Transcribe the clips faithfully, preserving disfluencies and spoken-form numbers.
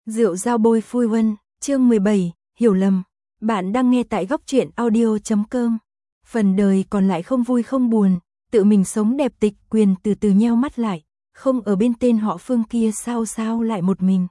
Rượu dao bôi phui vân, chương mười bảy, hiểu lầm. Bạn đang nghe tại góc truyện audio chấm com. Phần đời còn lại không vui không buồn, tự mình sống đẹp. Tịch Quyền từ từ nheo mắt lại, không ở bên tên họ Phương kia sao sao lại một mình.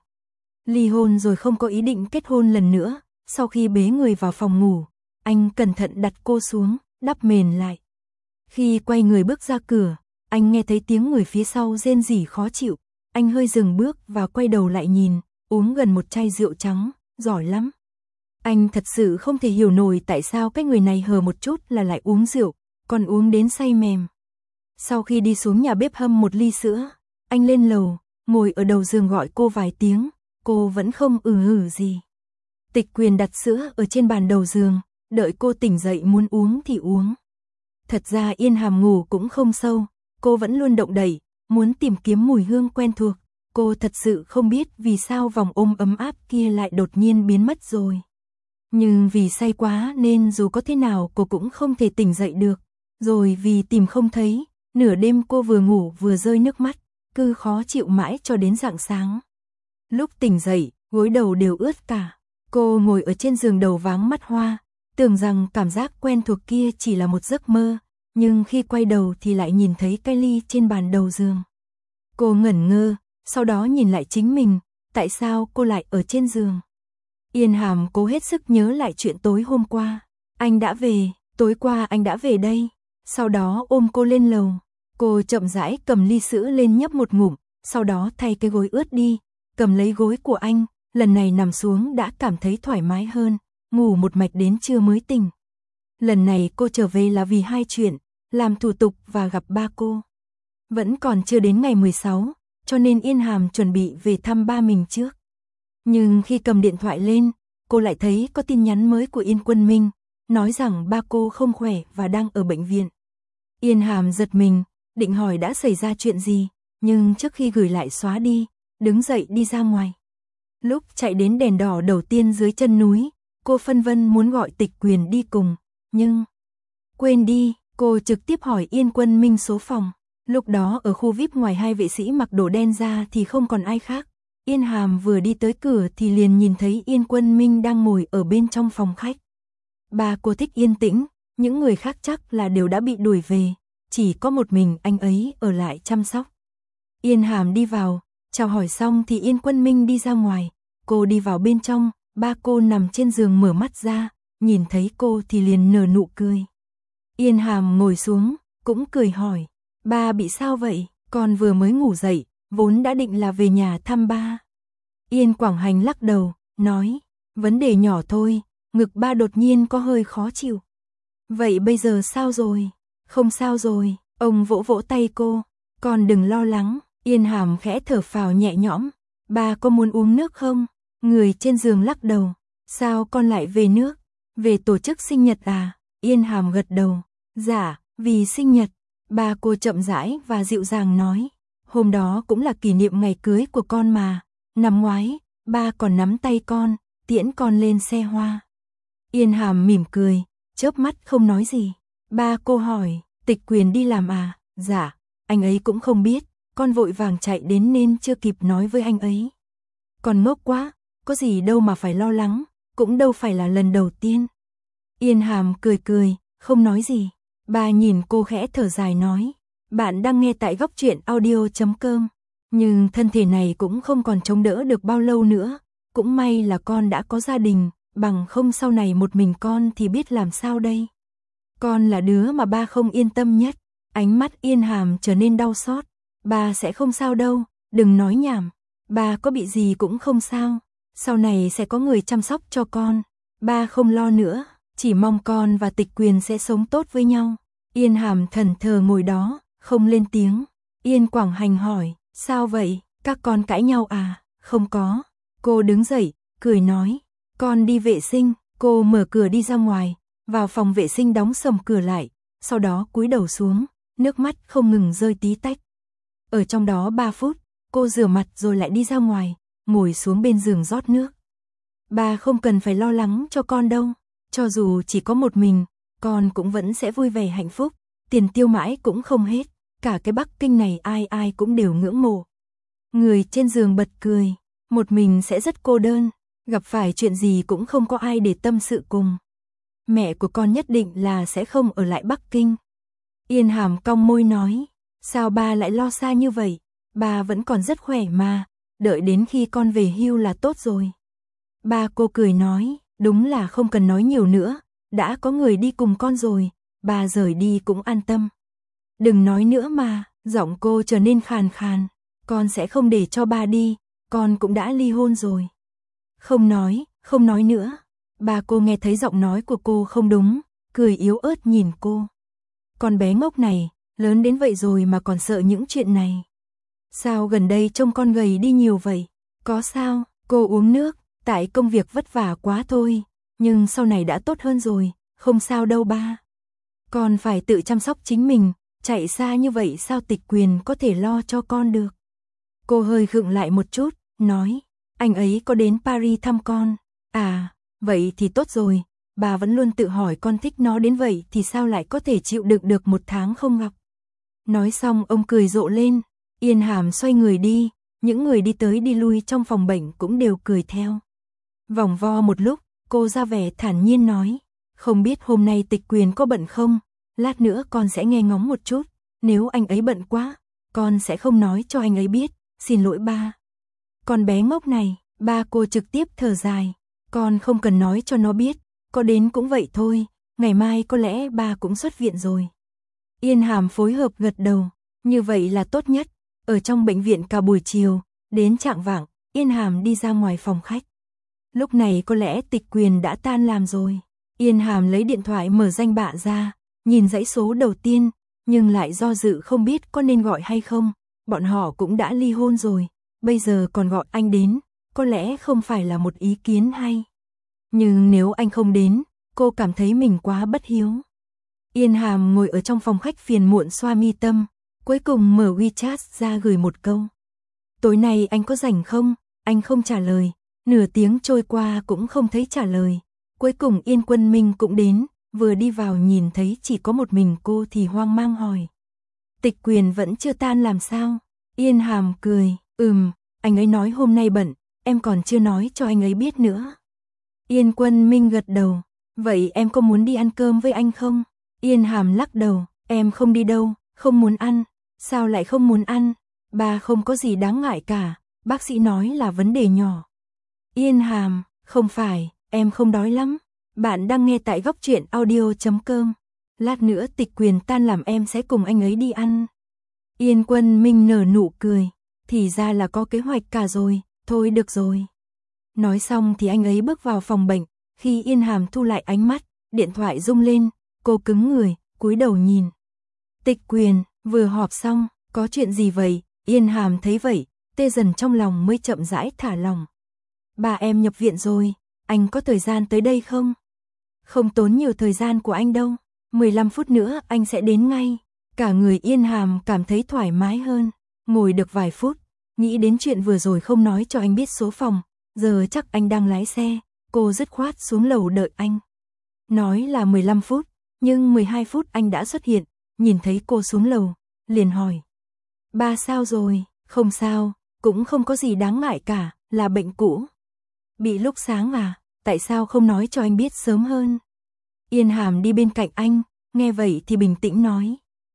Ly hôn rồi không có ý định kết hôn lần nữa. Sau khi bế người vào phòng ngủ, anh cẩn thận đặt cô xuống, đắp mền lại. Khi quay người bước ra cửa, anh nghe thấy tiếng người phía sau rên rỉ khó chịu. Anh hơi dừng bước và quay đầu lại nhìn, uống gần một chai rượu trắng, giỏi lắm. Anh thật sự không thể hiểu nổi tại sao cái người này hờ một chút là lại uống rượu, còn uống đến say mềm. Sau khi đi xuống nhà bếp hâm một ly sữa, anh lên lầu, ngồi ở đầu giường gọi cô vài tiếng, cô vẫn không ừ hử gì. Tịch Quyền đặt sữa ở trên bàn đầu giường, đợi cô tỉnh dậy muốn uống thì uống. Thật ra Yên Hàm ngủ cũng không sâu, cô vẫn luôn động đậy, muốn tìm kiếm mùi hương quen thuộc. Cô thật sự không biết vì sao vòng ôm ấm áp kia lại đột nhiên biến mất rồi. Nhưng vì say quá nên dù có thế nào cô cũng không thể tỉnh dậy được. Rồi vì tìm không thấy, nửa đêm cô vừa ngủ vừa rơi nước mắt, cứ khó chịu mãi cho đến rạng sáng. Lúc tỉnh dậy, gối đầu đều ướt cả. Cô ngồi ở trên giường đầu váng mắt hoa, tưởng rằng cảm giác quen thuộc kia chỉ là một giấc mơ, nhưng khi quay đầu thì lại nhìn thấy cái ly trên bàn đầu giường. Cô ngẩn ngơ, sau đó nhìn lại chính mình, tại sao cô lại ở trên giường? Yên Hàm cố hết sức nhớ lại chuyện tối hôm qua. Anh đã về, tối qua anh đã về đây. Sau đó ôm cô lên lầu. Cô chậm rãi cầm ly sữa lên nhấp một ngụm, sau đó thay cái gối ướt đi, cầm lấy gối của anh, lần này nằm xuống đã cảm thấy thoải mái hơn, ngủ một mạch đến trưa mới tỉnh. Lần này cô trở về là vì hai chuyện, làm thủ tục và gặp ba cô. Vẫn còn chưa đến ngày mười sáu, cho nên Yên Hàm chuẩn bị về thăm ba mình trước. Nhưng khi cầm điện thoại lên, cô lại thấy có tin nhắn mới của Yên Quân Minh, nói rằng ba cô không khỏe và đang ở bệnh viện. Yên Hàm giật mình, định hỏi đã xảy ra chuyện gì, nhưng trước khi gửi lại xóa đi, đứng dậy đi ra ngoài. Lúc chạy đến đèn đỏ đầu tiên dưới chân núi, cô phân vân muốn gọi Tịch Quyền đi cùng, nhưng quên đi, cô trực tiếp hỏi Yên Quân Minh số phòng. Lúc đó ở khu vi ai pi ngoài hai vệ sĩ mặc đồ đen ra thì không còn ai khác. Yên Hàm vừa đi tới cửa thì liền nhìn thấy Yên Quân Minh đang ngồi ở bên trong phòng khách. Ba cô thích yên tĩnh, những người khác chắc là đều đã bị đuổi về, chỉ có một mình anh ấy ở lại chăm sóc. Yên Hàm đi vào, chào hỏi xong thì Yên Quân Minh đi ra ngoài, cô đi vào bên trong, ba cô nằm trên giường mở mắt ra, nhìn thấy cô thì liền nở nụ cười. Yên Hàm ngồi xuống, cũng cười hỏi, ba bị sao vậy? Con vừa mới ngủ dậy, vốn đã định là về nhà thăm ba. Yên Quảng Hành lắc đầu, nói, vấn đề nhỏ thôi, ngực ba đột nhiên có hơi khó chịu. Vậy bây giờ sao rồi? Không sao rồi, ông vỗ vỗ tay cô, con đừng lo lắng. Yên Hàm khẽ thở phào nhẹ nhõm, ba có muốn uống nước không? Người trên giường lắc đầu, sao con lại về nước? Về tổ chức sinh nhật à? Yên Hàm gật đầu, dạ, vì sinh nhật. Ba cô chậm rãi và dịu dàng nói, hôm đó cũng là kỷ niệm ngày cưới của con mà, năm ngoái, ba còn nắm tay con, tiễn con lên xe hoa. Yên Hàm mỉm cười, chớp mắt không nói gì. Ba cô hỏi, Tịch Quyền đi làm à? Dạ, anh ấy cũng không biết, con vội vàng chạy đến nên chưa kịp nói với anh ấy. Con ngốc quá, có gì đâu mà phải lo lắng, cũng đâu phải là lần đầu tiên. Yên Hàm cười cười, không nói gì. Ba nhìn cô khẽ thở dài nói, bạn đang nghe tại góc truyện audio chấm com, nhưng thân thể này cũng không còn chống đỡ được bao lâu nữa, cũng may là con đã có gia đình, bằng không sau này một mình con thì biết làm sao đây. Con là đứa mà ba không yên tâm nhất. Ánh mắt Yên Hàm trở nên đau xót, ba sẽ không sao đâu, đừng nói nhảm, ba có bị gì cũng không sao, sau này sẽ có người chăm sóc cho con, ba không lo nữa. Chỉ mong con và Tịch Quyền sẽ sống tốt với nhau. Yên Hàm thẫn thờ ngồi đó, không lên tiếng. Yên Quảng Hành hỏi, sao vậy, các con cãi nhau à? Không có. Cô đứng dậy, cười nói, con đi vệ sinh. Cô mở cửa đi ra ngoài, vào phòng vệ sinh đóng sầm cửa lại, sau đó cúi đầu xuống, nước mắt không ngừng rơi tí tách. Ở trong đó ba phút, cô rửa mặt rồi lại đi ra ngoài, ngồi xuống bên giường rót nước. Ba không cần phải lo lắng cho con đâu. Cho dù chỉ có một mình, con cũng vẫn sẽ vui vẻ hạnh phúc, tiền tiêu mãi cũng không hết, cả cái Bắc Kinh này ai ai cũng đều ngưỡng mộ. Người trên giường bật cười, một mình sẽ rất cô đơn, gặp phải chuyện gì cũng không có ai để tâm sự cùng. Mẹ của con nhất định là sẽ không ở lại Bắc Kinh. Yên Hàm cong môi nói, sao ba lại lo xa như vậy, ba vẫn còn rất khỏe mà, đợi đến khi con về hưu là tốt rồi. Ba cô cười nói, đúng là không cần nói nhiều nữa, đã có người đi cùng con rồi, ba rời đi cũng an tâm. Đừng nói nữa mà, giọng cô trở nên khàn khàn, con sẽ không để cho ba đi, con cũng đã ly hôn rồi. Không nói, không nói nữa. Ba cô nghe thấy giọng nói của cô không đúng, cười yếu ớt nhìn cô. Con bé ngốc này, lớn đến vậy rồi mà còn sợ những chuyện này. Sao gần đây trông con gầy đi nhiều vậy? Có sao? Cô uống nước, tại công việc vất vả quá thôi, nhưng sau này đã tốt hơn rồi, không sao đâu ba. Con phải tự chăm sóc chính mình, chạy xa như vậy sao Tịch Quyền có thể lo cho con được. Cô hơi khựng lại một chút, nói, anh ấy có đến Paris thăm con. À, vậy thì tốt rồi, bà vẫn luôn tự hỏi con thích nó đến vậy thì sao lại có thể chịu đựng được một tháng không gặp. Nói xong ông cười rộ lên, Yên Hàm xoay người đi, những người đi tới đi lui trong phòng bệnh cũng đều cười theo. Vòng vo một lúc, cô ra vẻ thản nhiên nói, không biết hôm nay Tịch Quyền có bận không, lát nữa con sẽ nghe ngóng một chút, nếu anh ấy bận quá, con sẽ không nói cho anh ấy biết, xin lỗi ba. Con bé ngốc này, ba cô trực tiếp thở dài, con không cần nói cho nó biết, có đến cũng vậy thôi, ngày mai có lẽ ba cũng xuất viện rồi. Yên Hàm phối hợp gật đầu, như vậy là tốt nhất. Ở trong bệnh viện cả buổi chiều, đến chạng vạng, Yên Hàm đi ra ngoài phòng khách. Lúc này có lẽ Tịch Quyền đã tan làm rồi. Yên Hàm lấy điện thoại mở danh bạ ra, nhìn dãy số đầu tiên, nhưng lại do dự không biết có nên gọi hay không. Bọn họ cũng đã ly hôn rồi, bây giờ còn gọi anh đến, có lẽ không phải là một ý kiến hay. Nhưng nếu anh không đến, cô cảm thấy mình quá bất hiếu. Yên Hàm ngồi ở trong phòng khách phiền muộn xoa mi tâm, cuối cùng mở WeChat ra gửi một câu. Tối nay anh có rảnh không? Anh không trả lời, nửa tiếng trôi qua cũng không thấy trả lời. Cuối cùng Yên Quân Minh cũng đến, vừa đi vào nhìn thấy chỉ có một mình cô thì hoang mang hỏi. Tịch Quyền vẫn chưa tan làm sao? Yên Hàm cười, ừm, anh ấy nói hôm nay bận, em còn chưa nói cho anh ấy biết nữa. Yên Quân Minh gật đầu, vậy em có muốn đi ăn cơm với anh không? Yên Hàm lắc đầu, em không đi đâu, không muốn ăn. Sao lại không muốn ăn? Ba không có gì đáng ngại cả, bác sĩ nói là vấn đề nhỏ. Yên Hàm, không phải, em không đói lắm. Bạn đang nghe tại góc truyện audio chấm com. Lát nữa Tịch Quyền tan làm em sẽ cùng anh ấy đi ăn. Yên Quân Minh nở nụ cười, thì ra là có kế hoạch cả rồi, thôi được rồi. Nói xong thì anh ấy bước vào phòng bệnh, khi Yên Hàm thu lại ánh mắt, điện thoại rung lên, cô cứng người, cúi đầu nhìn. Tịch Quyền, vừa họp xong, có chuyện gì vậy? Yên Hàm thấy vậy, tê dần trong lòng mới chậm rãi thả lòng. Ba em nhập viện rồi, anh có thời gian tới đây không? Không tốn nhiều thời gian của anh đâu, mười lăm phút nữa anh sẽ đến ngay. Cả người Yên Hàm cảm thấy thoải mái hơn, ngồi được vài phút, nghĩ đến chuyện vừa rồi không nói cho anh biết số phòng, giờ chắc anh đang lái xe, cô dứt khoát xuống lầu đợi anh. Nói là mười lăm phút, nhưng mười hai phút anh đã xuất hiện, nhìn thấy cô xuống lầu, liền hỏi. Ba sao rồi? Không sao, cũng không có gì đáng ngại cả, là bệnh cũ. Bị lúc sáng à, tại sao không nói cho anh biết sớm hơn? Yên Hàm đi bên cạnh anh, nghe vậy thì bình tĩnh nói.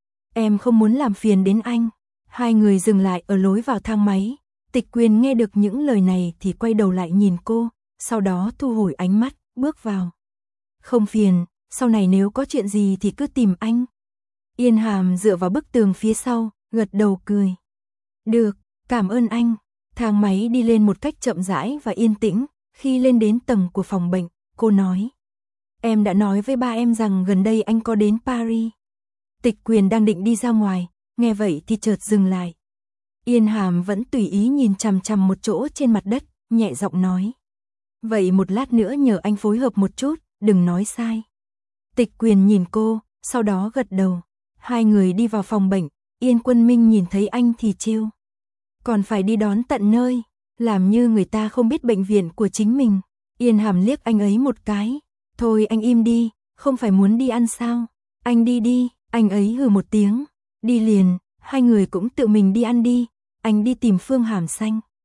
Em không muốn làm phiền đến anh. Hai người dừng lại ở lối vào thang máy. Tịch Quyền nghe được những lời này thì quay đầu lại nhìn cô, sau đó thu hồi ánh mắt, bước vào. Không phiền, sau này nếu có chuyện gì thì cứ tìm anh. Yên Hàm dựa vào bức tường phía sau, gật đầu cười. Được, cảm ơn anh. Thang máy đi lên một cách chậm rãi và yên tĩnh, khi lên đến tầng của phòng bệnh, cô nói. Em đã nói với ba em rằng gần đây anh có đến Paris. Tịch Quyền đang định đi ra ngoài, nghe vậy thì chợt dừng lại. Yên Hàm vẫn tùy ý nhìn chằm chằm một chỗ trên mặt đất, nhẹ giọng nói. Vậy một lát nữa nhờ anh phối hợp một chút, đừng nói sai. Tịch Quyền nhìn cô, sau đó gật đầu. Hai người đi vào phòng bệnh, Yên Quân Minh nhìn thấy anh thì trêu. Còn phải đi đón tận nơi, làm như người ta không biết bệnh viện của chính mình. Yên Hàm liếc anh ấy một cái. Thôi anh im đi, không phải muốn đi ăn sao? Anh đi đi, anh ấy hừ một tiếng. Đi liền, hai người cũng tự mình đi ăn đi, anh đi tìm Phương Hàm Xanh.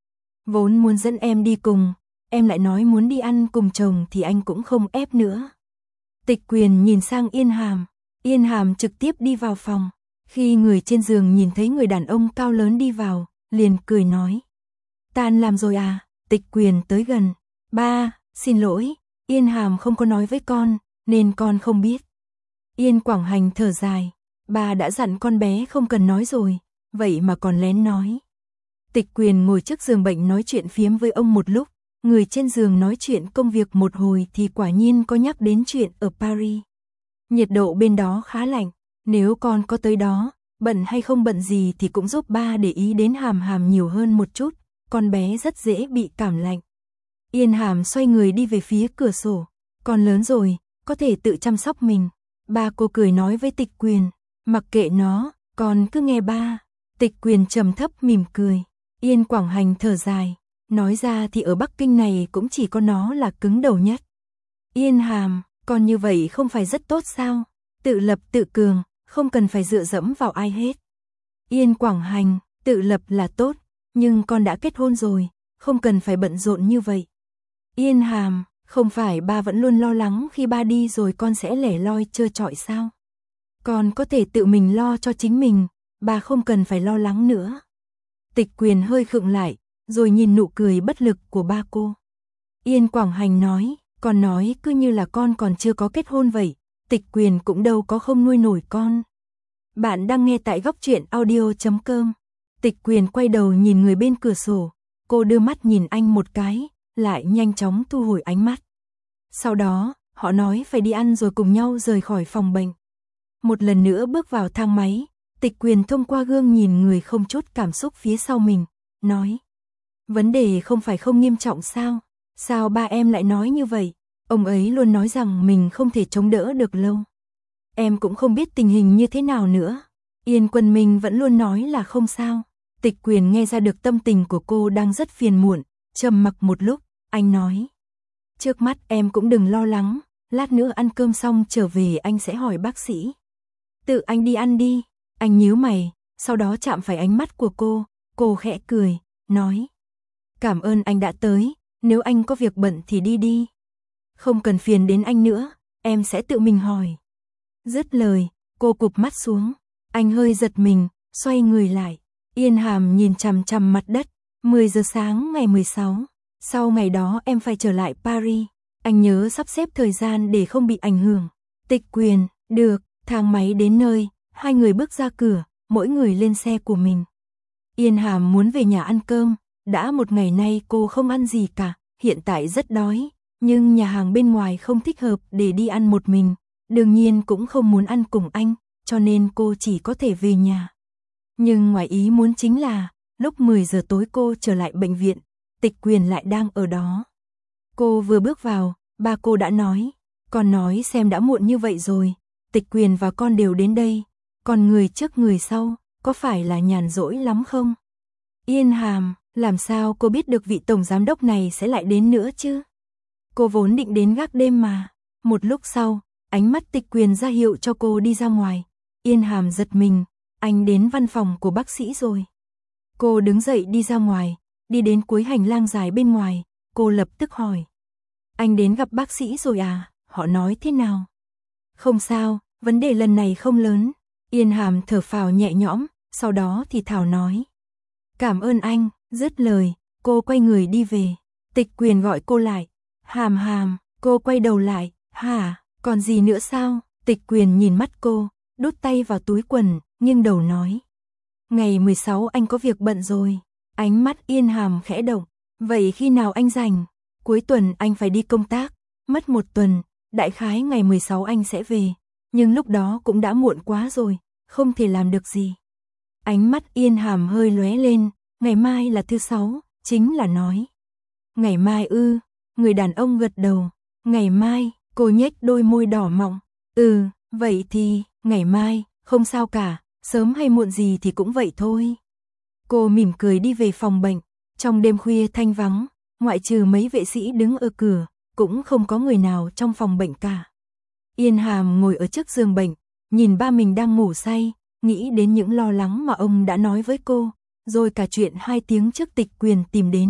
Vốn muốn dẫn em đi cùng, em lại nói muốn đi ăn cùng chồng thì anh cũng không ép nữa. Tịch Quyền nhìn sang Yên Hàm, Yên Hàm trực tiếp đi vào phòng. Khi người trên giường nhìn thấy người đàn ông cao lớn đi vào, liền cười nói. Tan làm rồi à? Tịch Quyền tới gần. Ba, xin lỗi, Yên Hàm không có nói với con, nên con không biết. Yên Quảng Hành thở dài. Ba đã dặn con bé không cần nói rồi, vậy mà còn lén nói. Tịch Quyền ngồi trước giường bệnh nói chuyện phiếm với ông một lúc. Người trên giường nói chuyện công việc một hồi thì quả nhiên có nhắc đến chuyện ở Paris. Nhiệt độ bên đó khá lạnh, nếu con có tới đó, bận hay không bận gì thì cũng giúp ba để ý đến Hàm Hàm nhiều hơn một chút, con bé rất dễ bị cảm lạnh. Yên Hàm xoay người đi về phía cửa sổ, con lớn rồi, có thể tự chăm sóc mình. Ba cô cười nói với Tịch Quyền, mặc kệ nó, con cứ nghe ba. Tịch Quyền trầm thấp mỉm cười. Yên Quảng Hành thở dài, nói ra thì ở Bắc Kinh này cũng chỉ có nó là cứng đầu nhất. Yên Hàm, con như vậy không phải rất tốt sao? Tự lập tự cường, không cần phải dựa dẫm vào ai hết. Yên Quảng Hành, tự lập là tốt, nhưng con đã kết hôn rồi, không cần phải bận rộn như vậy. Yên Hàm, không phải ba vẫn luôn lo lắng khi ba đi rồi con sẽ lẻ loi trơ trọi sao? Con có thể tự mình lo cho chính mình, ba không cần phải lo lắng nữa. Tịch Quyền hơi khựng lại, rồi nhìn nụ cười bất lực của ba cô. Yên Quảng Hành nói, con nói cứ như là con còn chưa có kết hôn vậy, Tịch Quyền cũng đâu có không nuôi nổi con. Bạn đang nghe tại góc truyện audio chấm com. Tịch Quyền quay đầu nhìn người bên cửa sổ, cô đưa mắt nhìn anh một cái, lại nhanh chóng thu hồi ánh mắt. Sau đó, họ nói phải đi ăn rồi cùng nhau rời khỏi phòng bệnh. Một lần nữa bước vào thang máy, Tịch Quyền thông qua gương nhìn người không chút cảm xúc phía sau mình, nói. Vấn đề không phải không nghiêm trọng sao? Sao ba em lại nói như vậy? Ông ấy luôn nói rằng mình không thể chống đỡ được lâu. Em cũng không biết tình hình như thế nào nữa. Yên Quân Minh vẫn luôn nói là không sao. Tịch Quyền nghe ra được tâm tình của cô đang rất phiền muộn, trầm mặc một lúc, anh nói. Trước mắt em cũng đừng lo lắng, lát nữa ăn cơm xong trở về anh sẽ hỏi bác sĩ. Tự anh đi ăn đi, anh nhíu mày, sau đó chạm phải ánh mắt của cô, cô khẽ cười, nói. Cảm ơn anh đã tới, nếu anh có việc bận thì đi đi. Không cần phiền đến anh nữa, em sẽ tự mình hỏi. Dứt lời, cô cụp mắt xuống, anh hơi giật mình, xoay người lại. Yên Hàm nhìn chằm chằm mặt đất, mười giờ sáng ngày mười sáu. Sau ngày đó em phải trở lại Paris, anh nhớ sắp xếp thời gian để không bị ảnh hưởng. Tịch Quyền, được, thang máy đến nơi, hai người bước ra cửa, mỗi người lên xe của mình. Yên Hàm muốn về nhà ăn cơm, đã một ngày nay cô không ăn gì cả, hiện tại rất đói, nhưng nhà hàng bên ngoài không thích hợp để đi ăn một mình, đương nhiên cũng không muốn ăn cùng anh, cho nên cô chỉ có thể về nhà. Nhưng ngoài ý muốn chính là, lúc mười giờ tối cô trở lại bệnh viện, Tịch Quyền lại đang ở đó. Cô vừa bước vào, ba cô đã nói, con nói xem đã muộn như vậy rồi, Tịch Quyền và con đều đến đây, còn người trước người sau, có phải là nhàn rỗi lắm không? Yên Hàm, làm sao cô biết được vị tổng giám đốc này sẽ lại đến nữa chứ? Cô vốn định đến gác đêm mà. Một lúc sau, ánh mắt Tịch Quyền ra hiệu cho cô đi ra ngoài. Yên Hàm giật mình, anh đến văn phòng của bác sĩ rồi. Cô đứng dậy đi ra ngoài, đi đến cuối hành lang dài bên ngoài, cô lập tức hỏi. Anh đến gặp bác sĩ rồi à, họ nói thế nào? Không sao, vấn đề lần này không lớn. Yên Hàm thở phào nhẹ nhõm, sau đó thì thảo nói. Cảm ơn anh, dứt lời, cô quay người đi về. Tịch Quyền gọi cô lại. Hàm Hàm, cô quay đầu lại, hả, còn gì nữa sao? Tịch Quyền nhìn mắt cô, đút tay vào túi quần, nghiêng đầu nói. Ngày mười sáu anh có việc bận rồi. Ánh mắt Yên Hàm khẽ động. Vậy khi nào anh rảnh? Cuối tuần anh phải đi công tác, mất một tuần, đại khái ngày mười sáu anh sẽ về. Nhưng lúc đó cũng đã muộn quá rồi, không thể làm được gì. Ánh mắt Yên Hàm hơi lóe lên, ngày mai là thứ sáu, chính là nói. Ngày mai ư, người đàn ông gật đầu, ngày mai, cô nhếch đôi môi đỏ mọng. Ừ, vậy thì, ngày mai, không sao cả, sớm hay muộn gì thì cũng vậy thôi. Cô mỉm cười đi về phòng bệnh, trong đêm khuya thanh vắng, ngoại trừ mấy vệ sĩ đứng ở cửa, cũng không có người nào trong phòng bệnh cả. Yên Hàm ngồi ở trước giường bệnh, nhìn ba mình đang ngủ say, nghĩ đến những lo lắng mà ông đã nói với cô, rồi cả chuyện hai tiếng trước Tịch Quyền tìm đến,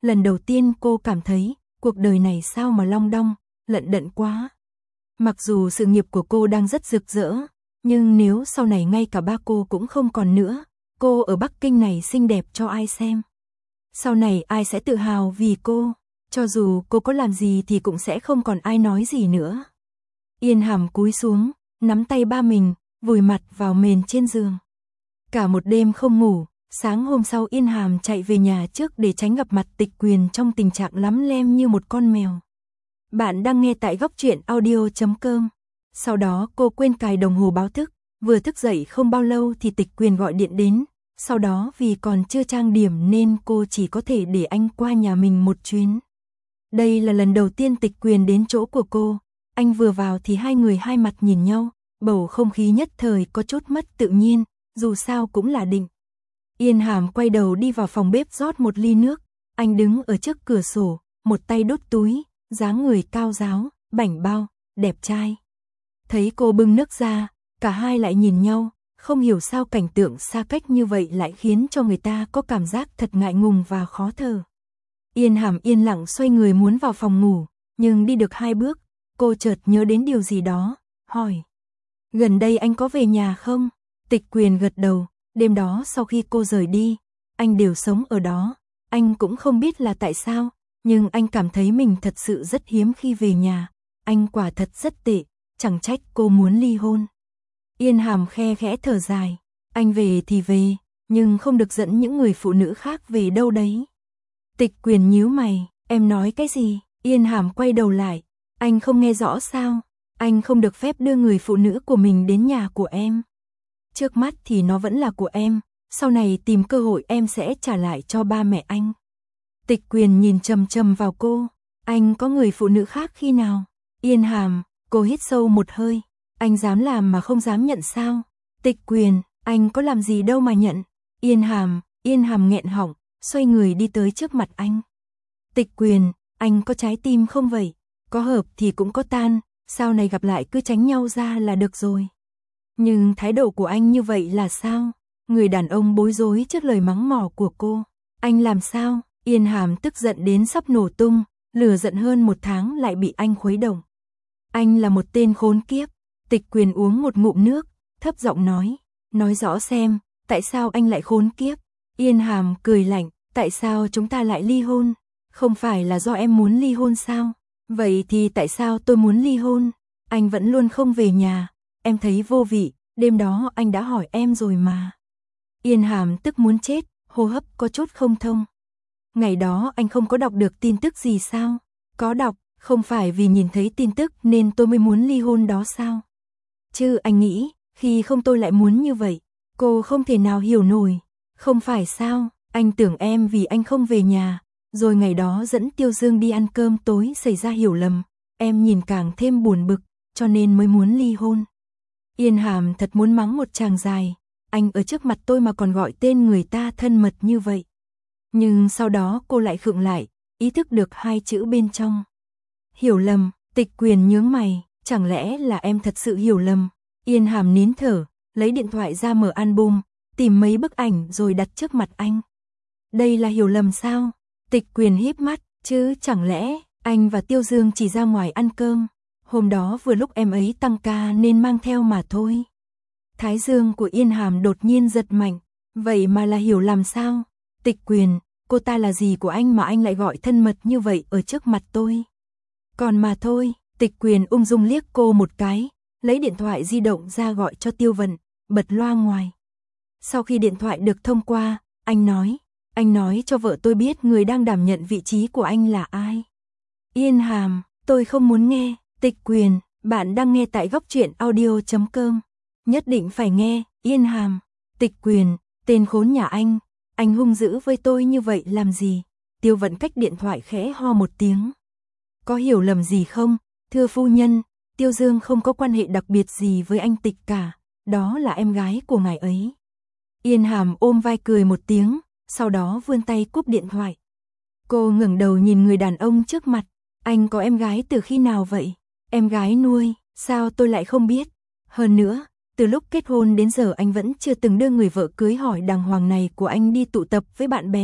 lần đầu tiên cô cảm thấy, cuộc đời này sao mà long đong, lận đận quá. Mặc dù sự nghiệp của cô đang rất rực rỡ, nhưng nếu sau này ngay cả ba cô cũng không còn nữa, cô ở Bắc Kinh này xinh đẹp cho ai xem? Sau này ai sẽ tự hào vì cô? Cho dù cô có làm gì thì cũng sẽ không còn ai nói gì nữa. Yên Hàm cúi xuống, nắm tay ba mình, vùi mặt vào mền trên giường. Cả một đêm không ngủ, sáng hôm sau Yên Hàm chạy về nhà trước để tránh gặp mặt Tịch Quyền trong tình trạng lắm lem như một con mèo. Bạn đang nghe tại góc truyện audio chấm com. Sau đó cô quên cài đồng hồ báo thức, vừa thức dậy không bao lâu thì Tịch Quyền gọi điện đến. Sau đó vì còn chưa trang điểm nên cô chỉ có thể để anh qua nhà mình một chuyến. Đây là lần đầu tiên Tịch Quyền đến chỗ của cô. Anh vừa vào thì hai người hai mặt nhìn nhau, bầu không khí nhất thời có chút mất tự nhiên, dù sao cũng là định. Yên Hàm quay đầu đi vào phòng bếp rót một ly nước, anh đứng ở trước cửa sổ, một tay đút túi, dáng người cao ráo, bảnh bao, đẹp trai. Thấy cô bưng nước ra, cả hai lại nhìn nhau, không hiểu sao cảnh tượng xa cách như vậy lại khiến cho người ta có cảm giác thật ngại ngùng và khó thở. Yên Hàm yên lặng xoay người muốn vào phòng ngủ, nhưng đi được hai bước, cô chợt nhớ đến điều gì đó, hỏi. Gần đây anh có về nhà không? Tịch Quyền gật đầu, đêm đó sau khi cô rời đi, anh đều sống ở đó, anh cũng không biết là tại sao, nhưng anh cảm thấy mình thật sự rất hiếm khi về nhà, anh quả thật rất tệ, chẳng trách cô muốn ly hôn. Yên Hàm khe khẽ thở dài, anh về thì về, nhưng không được dẫn những người phụ nữ khác về đâu đấy. Tịch Quyền nhíu mày, em nói cái gì? Yên Hàm quay đầu lại, anh không nghe rõ sao? Anh không được phép đưa người phụ nữ của mình đến nhà của em. Trước mắt thì nó vẫn là của em, sau này tìm cơ hội em sẽ trả lại cho ba mẹ anh. Tịch Quyền nhìn chằm chằm vào cô, anh có người phụ nữ khác khi nào? Yên Hàm, cô hít sâu một hơi, anh dám làm mà không dám nhận sao? Tịch Quyền, anh có làm gì đâu mà nhận. Yên Hàm, Yên Hàm nghẹn họng, xoay người đi tới trước mặt anh. Tịch Quyền, anh có trái tim không vậy? Có hợp thì cũng có tan, sau này gặp lại cứ tránh nhau ra là được rồi. Nhưng thái độ của anh như vậy là sao? Người đàn ông bối rối trước lời mắng mỏ của cô. Anh làm sao? Yên Hàm tức giận đến sắp nổ tung, lửa giận hơn một tháng lại bị anh khuấy động. Anh là một tên khốn kiếp. Tịch Quyền uống một ngụm nước, thấp giọng nói. Nói rõ xem, tại sao anh lại khốn kiếp? Yên Hàm cười lạnh, tại sao chúng ta lại ly hôn? Không phải là do em muốn ly hôn sao? Vậy thì tại sao tôi muốn ly hôn? Anh vẫn luôn không về nhà, em thấy vô vị, đêm đó anh đã hỏi em rồi mà. Yên Hàm tức muốn chết, hô hấp có chút không thông. Ngày đó anh không có đọc được tin tức gì sao? Có đọc, không phải vì nhìn thấy tin tức nên tôi mới muốn ly hôn đó sao? Chứ anh nghĩ, khi không tôi lại muốn như vậy, cô không thể nào hiểu nổi. Không phải sao, anh tưởng em vì anh không về nhà, rồi ngày đó dẫn Tiêu Dương đi ăn cơm tối xảy ra hiểu lầm, em nhìn càng thêm buồn bực, cho nên mới muốn ly hôn. Yên Hàm thật muốn mắng một tràng dài, anh ở trước mặt tôi mà còn gọi tên người ta thân mật như vậy. Nhưng sau đó cô lại khựng lại, ý thức được hai chữ bên trong. Hiểu lầm. Tịch Quyền nhướng mày, chẳng lẽ là em thật sự hiểu lầm? Yên Hàm nín thở, lấy điện thoại ra mở album, tìm mấy bức ảnh rồi đặt trước mặt anh. Đây là hiểu lầm sao? Tịch Quyền híp mắt, chứ chẳng lẽ anh và Tiêu Dương chỉ ra ngoài ăn cơm, hôm đó vừa lúc em ấy tăng ca nên mang theo mà thôi. Thái dương của Yên Hàm đột nhiên giật mạnh, vậy mà là hiểu lầm sao? Tịch Quyền, cô ta là gì của anh mà anh lại gọi thân mật như vậy ở trước mặt tôi? Còn mà thôi. Tịch Quyền ung dung liếc cô một cái, lấy điện thoại di động ra gọi cho Tiêu Vận, bật loa ngoài. Sau khi điện thoại được thông qua, anh nói, anh nói cho vợ tôi biết người đang đảm nhận vị trí của anh là ai. Yên Hàm, tôi không muốn nghe. Tịch Quyền, bạn đang nghe tại góc truyện audio chấm com. Nhất định phải nghe. Yên Hàm, Tịch Quyền, tên khốn nhà anh, anh hung dữ với tôi như vậy làm gì? Tiêu Vận cách điện thoại khẽ ho một tiếng. Có hiểu lầm gì không? Thưa phu nhân, Tiêu Dương không có quan hệ đặc biệt gì với anh Tịch cả, đó là em gái của ngài ấy. Yên Hàm ôm vai cười một tiếng, sau đó vươn tay cúp điện thoại. Cô ngẩng đầu nhìn người đàn ông trước mặt, anh có em gái từ khi nào vậy? Em gái nuôi, sao tôi lại không biết? Hơn nữa, từ lúc kết hôn đến giờ anh vẫn chưa từng đưa người vợ cưới hỏi đàng hoàng này của anh đi tụ tập với bạn bè,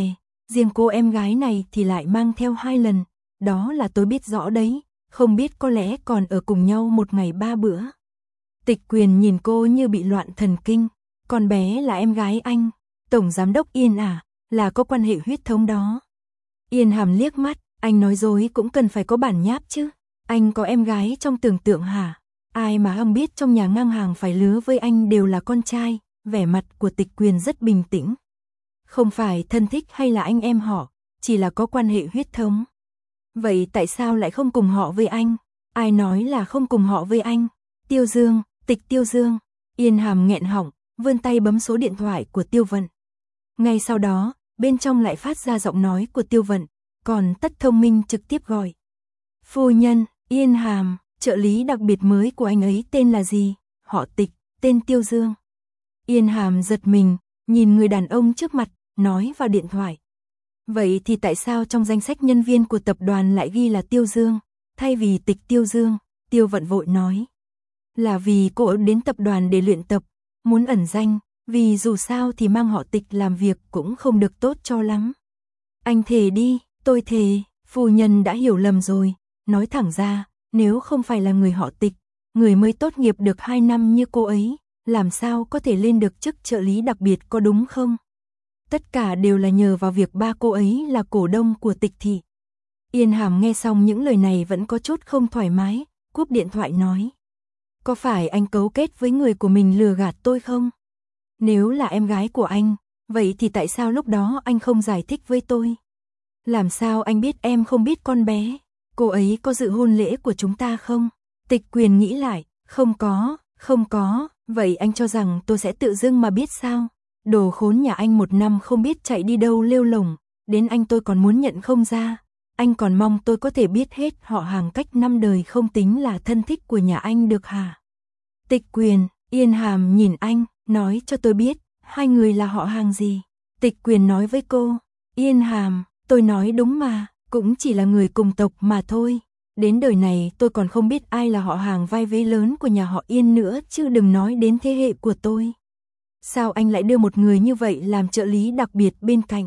riêng cô em gái này thì lại mang theo hai lần, đó là tôi biết rõ đấy, không biết có lẽ còn ở cùng nhau một ngày ba bữa. Tịch Quyền nhìn cô như bị loạn thần kinh, con bé là em gái anh, Tổng Giám đốc Yên à, là có quan hệ huyết thống đó. Yên Hàm liếc mắt, anh nói dối cũng cần phải có bản nháp chứ, anh có em gái trong tưởng tượng hả? Ai mà không biết trong nhà ngang hàng phải lứa với anh đều là con trai, vẻ mặt của Tịch Quyền rất bình tĩnh. Không phải thân thích hay là anh em họ, chỉ là có quan hệ huyết thống. Vậy tại sao lại không cùng họ với anh? Ai nói là không cùng họ với anh? Tiêu Dương, Tịch Tiêu Dương. Yên Hàm nghẹn họng, vươn tay bấm số điện thoại của Tiêu Vận. Ngay sau đó, bên trong lại phát ra giọng nói của Tiêu Vận, còn Tất Thông Minh trực tiếp gọi. Phu nhân, Yên Hàm, trợ lý đặc biệt mới của anh ấy tên là gì? Họ Tịch, tên Tiêu Dương. Yên Hàm giật mình, nhìn người đàn ông trước mặt, nói vào điện thoại. Vậy thì tại sao trong danh sách nhân viên của tập đoàn lại ghi là Tiêu Dương, thay vì Tịch Tiêu Dương? Tiêu Vận vội nói. Là vì cô ấy đến tập đoàn để luyện tập, muốn ẩn danh, vì dù sao thì mang họ Tịch làm việc cũng không được tốt cho lắm. Anh thề đi, tôi thề, phu nhân đã hiểu lầm rồi, nói thẳng ra, nếu không phải là người họ Tịch, người mới tốt nghiệp được hai năm như cô ấy, làm sao có thể lên được chức trợ lý đặc biệt có đúng không? Tất cả đều là nhờ vào việc ba cô ấy là cổ đông của Tịch thị. Yên Hàm nghe xong những lời này vẫn có chút không thoải mái, cúp điện thoại nói. Có phải anh cấu kết với người của mình lừa gạt tôi không? Nếu là em gái của anh, vậy thì tại sao lúc đó anh không giải thích với tôi? Làm sao anh biết em không biết con bé? Cô ấy có dự hôn lễ của chúng ta không? Tịch Quyền nghĩ lại, không có, không có, vậy anh cho rằng tôi sẽ tự dưng mà biết sao? Đồ khốn nhà anh một năm không biết chạy đi đâu lêu lổng, đến anh tôi còn muốn nhận không ra. Anh còn mong tôi có thể biết hết họ hàng cách năm đời không tính là thân thích của nhà anh được hả? Tịch Quyền, Yên Hàm nhìn anh, nói cho tôi biết, hai người là họ hàng gì? Tịch Quyền nói với cô, Yên Hàm, tôi nói đúng mà, cũng chỉ là người cùng tộc mà thôi. Đến đời này tôi còn không biết ai là họ hàng vai vế lớn của nhà họ Yên nữa, chứ đừng nói đến thế hệ của tôi. Sao anh lại đưa một người như vậy làm trợ lý đặc biệt bên cạnh?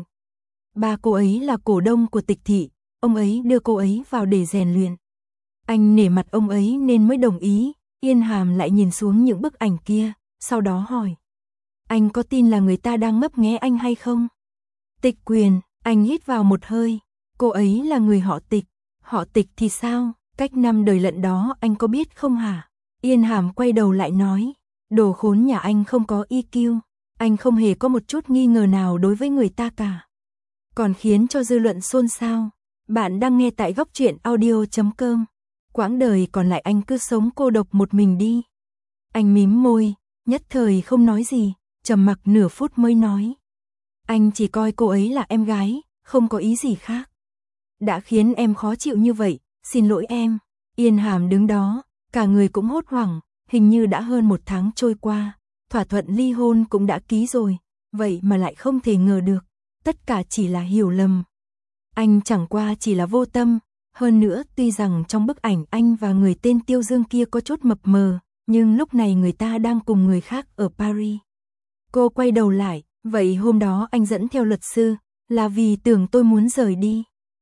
Ba cô ấy là cổ đông của Tịch thị, ông ấy đưa cô ấy vào để rèn luyện. Anh nể mặt ông ấy nên mới đồng ý. Yên Hàm lại nhìn xuống những bức ảnh kia, sau đó hỏi. Anh có tin là người ta đang ngấp nghé anh hay không? Tịch Quyền, anh hít vào một hơi. Cô ấy là người họ Tịch. Họ Tịch thì sao? Cách năm đời lận đó anh có biết không hả? Yên Hàm quay đầu lại nói. Đồ khốn nhà anh không có i kiu. Anh không hề có một chút nghi ngờ nào đối với người ta cả. Còn khiến cho dư luận xôn xao. Bạn đang nghe tại góc truyện audio chấm com. Quãng đời còn lại anh cứ sống cô độc một mình đi. Anh mím môi, nhất thời không nói gì, trầm mặc nửa phút mới nói. Anh chỉ coi cô ấy là em gái, không có ý gì khác. Đã khiến em khó chịu như vậy, xin lỗi em. Yên Hàm đứng đó, cả người cũng hốt hoảng, hình như đã hơn một tháng trôi qua, thỏa thuận ly hôn cũng đã ký rồi, vậy mà lại không thể ngờ được, tất cả chỉ là hiểu lầm. Anh chẳng qua chỉ là vô tâm. Hơn nữa tuy rằng trong bức ảnh anh và người tên Tiêu Dương kia có chút mập mờ, nhưng lúc này người ta đang cùng người khác ở Paris. Cô quay đầu lại, vậy hôm đó anh dẫn theo luật sư, là vì tưởng tôi muốn rời đi.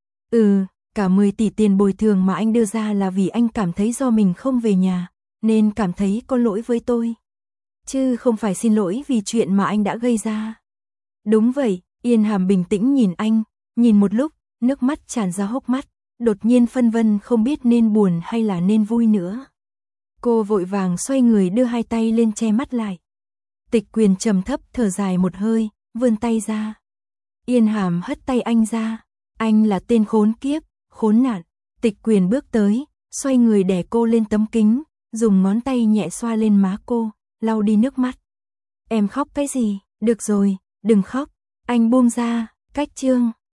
Ừ, cả mười tỷ tiền bồi thường mà anh đưa ra là vì anh cảm thấy do mình không về nhà, nên cảm thấy có lỗi với tôi. Chứ không phải xin lỗi vì chuyện mà anh đã gây ra. Đúng vậy, Yên Hàm bình tĩnh nhìn anh, nhìn một lúc, nước mắt tràn ra hốc mắt. Đột nhiên phân vân không biết nên buồn hay là nên vui nữa. Cô vội vàng xoay người đưa hai tay lên che mắt lại. Tịch Quyền trầm thấp thở dài một hơi, vươn tay ra. Yên Hàm hất tay anh ra. Anh là tên khốn kiếp, khốn nạn. Tịch Quyền bước tới, xoay người đè cô lên tấm kính, dùng ngón tay nhẹ xoa lên má cô, lau đi nước mắt. Em khóc cái gì? Được rồi, đừng khóc. Anh buông ra, cách chương.